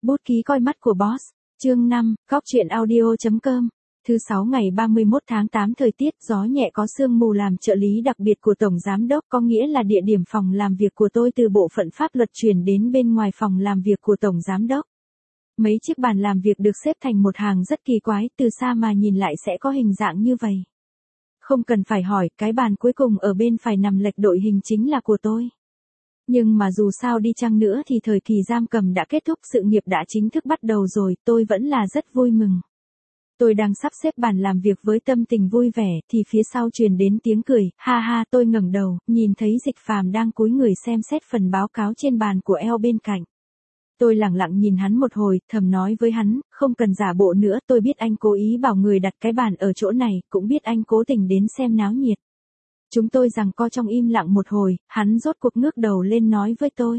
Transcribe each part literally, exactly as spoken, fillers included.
Bút ký coi mắt của boss. Chương năm, góc truyện audio.com. Thứ sáu ngày ba mươi mốt tháng tám thời tiết gió nhẹ có sương mù làm trợ lý đặc biệt của Tổng Giám đốc có nghĩa là địa điểm phòng làm việc của tôi từ bộ phận pháp luật chuyển đến bên ngoài phòng làm việc của Tổng Giám đốc. Mấy chiếc bàn làm việc được xếp thành một hàng rất kỳ quái, từ xa mà nhìn lại sẽ có hình dạng như vậy. Không cần phải hỏi, cái bàn cuối cùng ở bên phải nằm lệch đội hình chính là của tôi. Nhưng mà dù sao đi chăng nữa thì thời kỳ giam cầm đã kết thúc, sự nghiệp đã chính thức bắt đầu rồi, tôi vẫn là rất vui mừng. Tôi đang sắp xếp bàn làm việc với tâm tình vui vẻ, thì phía sau truyền đến tiếng cười, ha ha. Tôi ngẩng đầu, nhìn thấy Dịch Phàm đang cúi người xem xét phần báo cáo trên bàn của eo bên cạnh. Tôi lẳng lặng nhìn hắn một hồi, thầm nói với hắn, không cần giả bộ nữa, tôi biết anh cố ý bảo người đặt cái bàn ở chỗ này, cũng biết anh cố tình đến xem náo nhiệt. Chúng tôi giằng co trong im lặng một hồi, hắn rốt cuộc ngước đầu lên nói với tôi.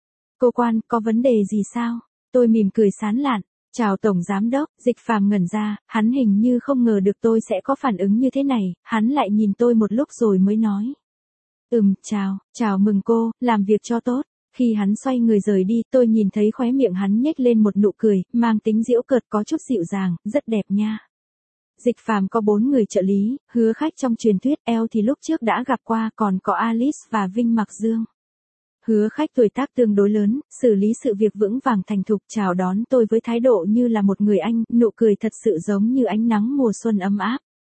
Cô quan, có vấn đề gì sao? Tôi mỉm cười sán lạn. Chào Tổng Giám đốc. Dịch Phàm ngẩn ra, hắn hình như không ngờ được tôi sẽ có phản ứng như thế này, hắn lại nhìn tôi một lúc rồi mới nói. Ừm, chào, chào mừng cô, làm việc cho tốt. Khi hắn xoay người rời đi, tôi nhìn thấy khóe miệng hắn nhếch lên một nụ cười, mang tính giễu cợt có chút dịu dàng, rất đẹp nha. Dịch Phàm có bốn người trợ lý, Hứa Khách trong truyền thuyết, eo thì lúc trước đã gặp qua, còn có Alice và Vinh Mặc Dương. Hứa Khách tuổi tác tương đối lớn, xử lý sự việc vững vàng thành thục, chào đón tôi với thái độ như là một người anh, nụ cười thật sự giống như ánh nắng mùa xuân ấm áp.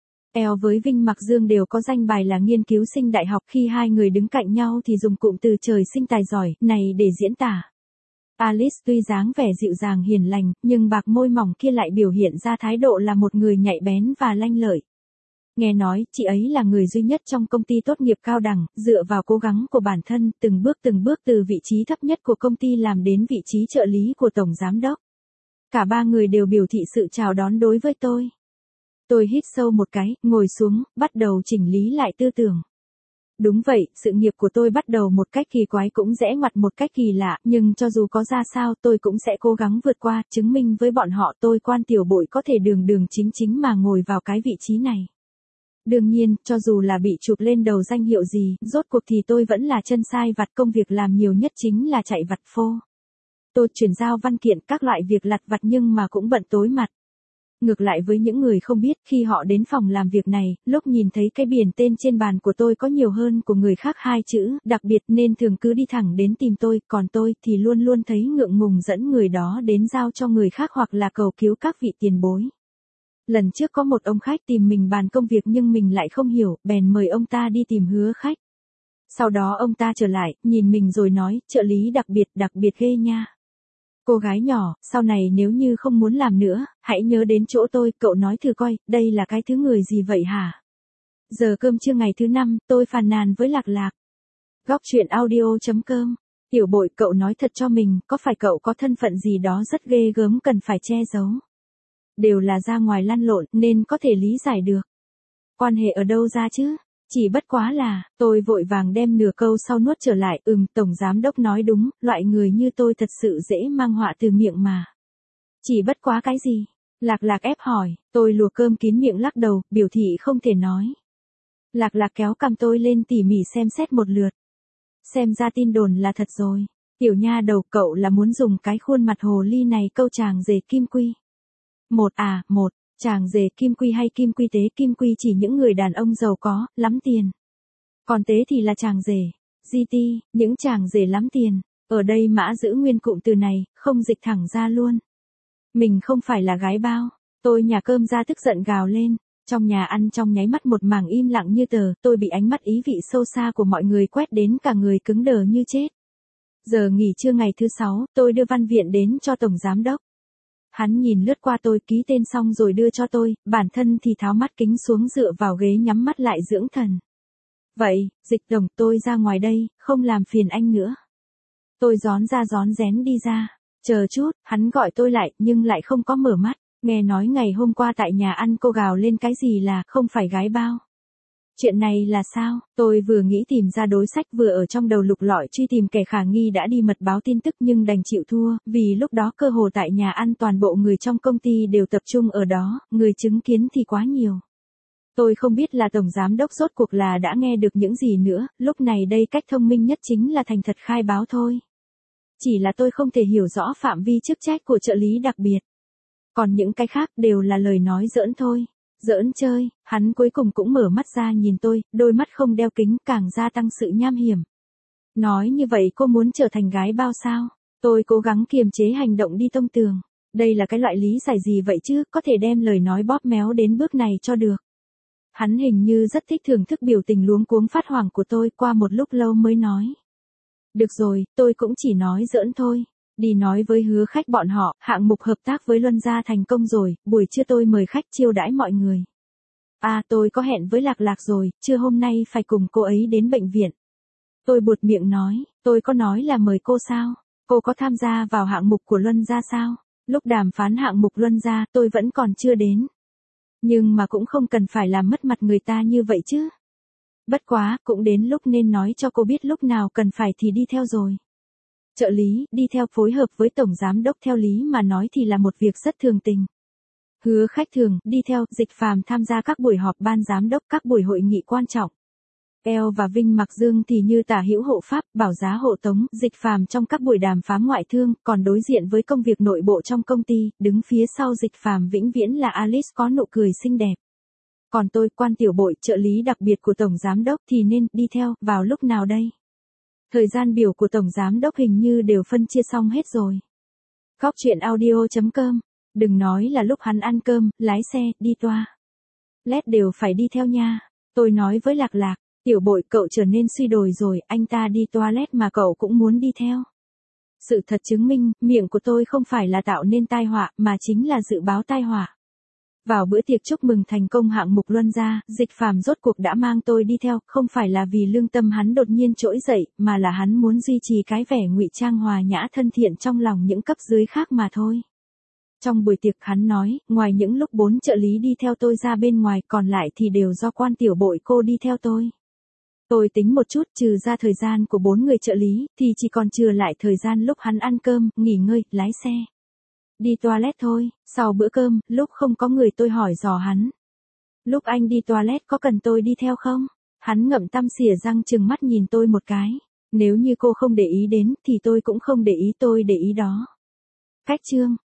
Eo với Vinh Mặc Dương đều có danh bài là nghiên cứu sinh đại học, khi hai người đứng cạnh nhau thì dùng cụm từ trời sinh tài giỏi này để diễn tả. Alice tuy dáng vẻ dịu dàng hiền lành, nhưng bạc môi mỏng kia lại biểu hiện ra thái độ là một người nhạy bén và lanh lợi. Nghe nói, chị ấy là người duy nhất trong công ty tốt nghiệp cao đẳng, dựa vào cố gắng của bản thân, từng bước từng bước từ vị trí thấp nhất của công ty làm đến vị trí trợ lý của Tổng Giám đốc. Cả ba người đều biểu thị sự chào đón đối với tôi. Tôi hít sâu một cái, ngồi xuống, bắt đầu chỉnh lý lại tư tưởng. Đúng vậy, sự nghiệp của tôi bắt đầu một cách kỳ quái cũng rẽ ngoặt một cách kỳ lạ, nhưng cho dù có ra sao tôi cũng sẽ cố gắng vượt qua, chứng minh với bọn họ tôi Quan Tiểu Bội có thể đường đường chính chính mà ngồi vào cái vị trí này. Đương nhiên, cho dù là bị chụp lên đầu danh hiệu gì, rốt cuộc thì tôi vẫn là chân sai vặt, công việc làm nhiều nhất chính là chạy vặt phô. Tôi chuyển giao văn kiện các loại việc lặt vặt nhưng mà cũng bận tối mặt. Ngược lại với những người không biết, khi họ đến phòng làm việc này, lúc nhìn thấy cái biển tên trên bàn của tôi có nhiều hơn của người khác hai chữ, đặc biệt nên thường cứ đi thẳng đến tìm tôi, còn tôi thì luôn luôn thấy ngượng ngùng dẫn người đó đến giao cho người khác hoặc là cầu cứu các vị tiền bối. Lần trước có một ông khách tìm mình bàn công việc nhưng mình lại không hiểu, bèn mời ông ta đi tìm Hứa Khách. Sau đó ông ta trở lại, nhìn mình rồi nói, trợ lý đặc biệt, đặc biệt ghê nha. Cô gái nhỏ, sau này nếu như không muốn làm nữa, hãy nhớ đến chỗ tôi, cậu nói thử coi, đây là cái thứ người gì vậy hả? Giờ cơm trưa ngày thứ năm, tôi phàn nàn với Lạc Lạc. Góc truyện audio.com. Tiểu Bội, cậu nói thật cho mình, có phải cậu có thân phận gì đó rất ghê gớm cần phải che giấu? Đều là ra ngoài lăn lộn nên có thể lý giải được. Quan hệ ở đâu ra chứ? Chỉ bất quá là, tôi vội vàng đem nửa câu sau nuốt trở lại, ừm, Tổng Giám đốc nói đúng, loại người như tôi thật sự dễ mang họa từ miệng mà. Chỉ bất quá cái gì? Lạc Lạc ép hỏi, tôi lùa cơm kín miệng lắc đầu, biểu thị không thể nói. Lạc Lạc kéo cằm tôi lên tỉ mỉ xem xét một lượt. Xem ra tin đồn là thật rồi. Tiểu nha đầu, cậu là muốn dùng cái khuôn mặt hồ ly này câu chàng rể kim quy. Một à, một. Chàng rể kim quy hay kim quy tế, kim quy chỉ những người đàn ông giàu có, lắm tiền. Còn tế thì là chàng rể. giê tê, những chàng rể lắm tiền. Ở đây Mã giữ nguyên cụm từ này, không dịch thẳng ra luôn. Mình không phải là gái bao. Tôi nhả cơm ra tức giận gào lên. Trong nhà ăn trong nháy mắt một mảng im lặng như tờ, tôi bị ánh mắt ý vị sâu xa của mọi người quét đến cả người cứng đờ như chết. Giờ nghỉ trưa ngày thứ sáu, tôi đưa văn viện đến cho Tổng Giám đốc. Hắn nhìn lướt qua tôi, ký tên xong rồi đưa cho tôi, bản thân thì tháo mắt kính xuống dựa vào ghế nhắm mắt lại dưỡng thần. Vậy, Dịch Tổng, tôi ra ngoài đây, không làm phiền anh nữa. Tôi rón ra rón rén đi ra. Chờ chút, hắn gọi tôi lại, nhưng lại không có mở mắt. Nghe nói ngày hôm qua tại nhà ăn cô gào lên cái gì là, không phải gái bao. Chuyện này là sao? Tôi vừa nghĩ tìm ra đối sách vừa ở trong đầu lục lọi truy tìm kẻ khả nghi đã đi mật báo tin tức nhưng đành chịu thua, vì lúc đó cơ hồ tại nhà ăn toàn bộ người trong công ty đều tập trung ở đó, người chứng kiến thì quá nhiều. Tôi không biết là Tổng Giám đốc rốt cuộc là đã nghe được những gì nữa, lúc này đây cách thông minh nhất chính là thành thật khai báo thôi. chỉ là tôi không thể hiểu rõ phạm vi chức trách của trợ lý đặc biệt. Còn những cái khác đều là lời nói giỡn thôi. Giỡn chơi, hắn cuối cùng cũng mở mắt ra nhìn tôi, đôi mắt không đeo kính càng gia tăng sự nham hiểm. Nói như vậy cô muốn trở thành gái bao sao? Tôi cố gắng kiềm chế hành động đi tông tường. Đây là cái loại lý giải gì vậy chứ, có thể đem lời nói bóp méo đến bước này cho được. Hắn hình như rất thích thưởng thức biểu tình luống cuống phát hoảng của tôi, qua một lúc lâu mới nói. Được rồi, tôi cũng chỉ nói giỡn thôi. Đi nói với Hứa Khách bọn họ, hạng mục hợp tác với Luân gia thành công rồi, buổi trưa tôi mời khách chiêu đãi mọi người. À, tôi có hẹn với Lạc Lạc rồi, trưa hôm nay phải cùng cô ấy đến bệnh viện. Tôi buột miệng nói, tôi có nói là mời cô sao? Cô có tham gia vào hạng mục của Luân gia sao? Lúc đàm phán hạng mục Luân gia, tôi vẫn còn chưa đến. Nhưng mà cũng không cần phải làm mất mặt người ta như vậy chứ. Bất quá, cũng đến lúc nên nói cho cô biết lúc nào cần phải thì đi theo rồi. Trợ lý, đi theo phối hợp với tổng giám đốc theo lý mà nói thì là một việc rất thường tình. Hứa Khách thường, đi theo, Dịch Phàm tham gia các buổi họp ban giám đốc, các buổi hội nghị quan trọng. Eo và Vinh Mặc Dương thì như tả hữu hộ pháp, bảo giá hộ tống, Dịch Phàm trong các buổi đàm phán ngoại thương, còn đối diện với công việc nội bộ trong công ty, đứng phía sau Dịch Phàm vĩnh viễn là Alice có nụ cười xinh đẹp. Còn tôi, quan tiểu bội, trợ lý đặc biệt của tổng giám đốc thì nên đi theo, vào lúc nào đây? Thời gian biểu của tổng giám đốc hình như đều phân chia xong hết rồi. Góc truyện audio chấm com. Đừng nói là lúc hắn ăn cơm, lái xe, đi toa lét đều phải đi theo nha. Tôi nói với Lạc Lạc, tiểu bội cậu trở nên suy đồi rồi, anh ta đi toilet mà cậu cũng muốn đi theo. Sự thật chứng minh, miệng của tôi không phải là tạo nên tai họa, mà chính là dự báo tai họa. Vào bữa tiệc chúc mừng thành công hạng mục Luân gia, Dịch Phàm rốt cuộc đã mang tôi đi theo, không phải là vì lương tâm hắn đột nhiên trỗi dậy, mà là hắn muốn duy trì cái vẻ ngụy trang hòa nhã thân thiện trong lòng những cấp dưới khác mà thôi. Trong buổi tiệc hắn nói, ngoài những lúc bốn trợ lý đi theo tôi ra bên ngoài, còn lại thì đều do quan tiểu bội cô đi theo tôi. Tôi tính một chút, trừ ra thời gian của bốn người trợ lý, thì chỉ còn trừ lại thời gian lúc hắn ăn cơm, nghỉ ngơi, lái xe. Đi toilet thôi, sau bữa cơm, lúc không có người tôi hỏi dò hắn. Lúc anh đi toilet có cần tôi đi theo không? Hắn ngậm tăm xỉa răng trừng mắt nhìn tôi một cái. Nếu như cô không để ý đến, thì tôi cũng không để ý tôi để ý đó. Cách chương.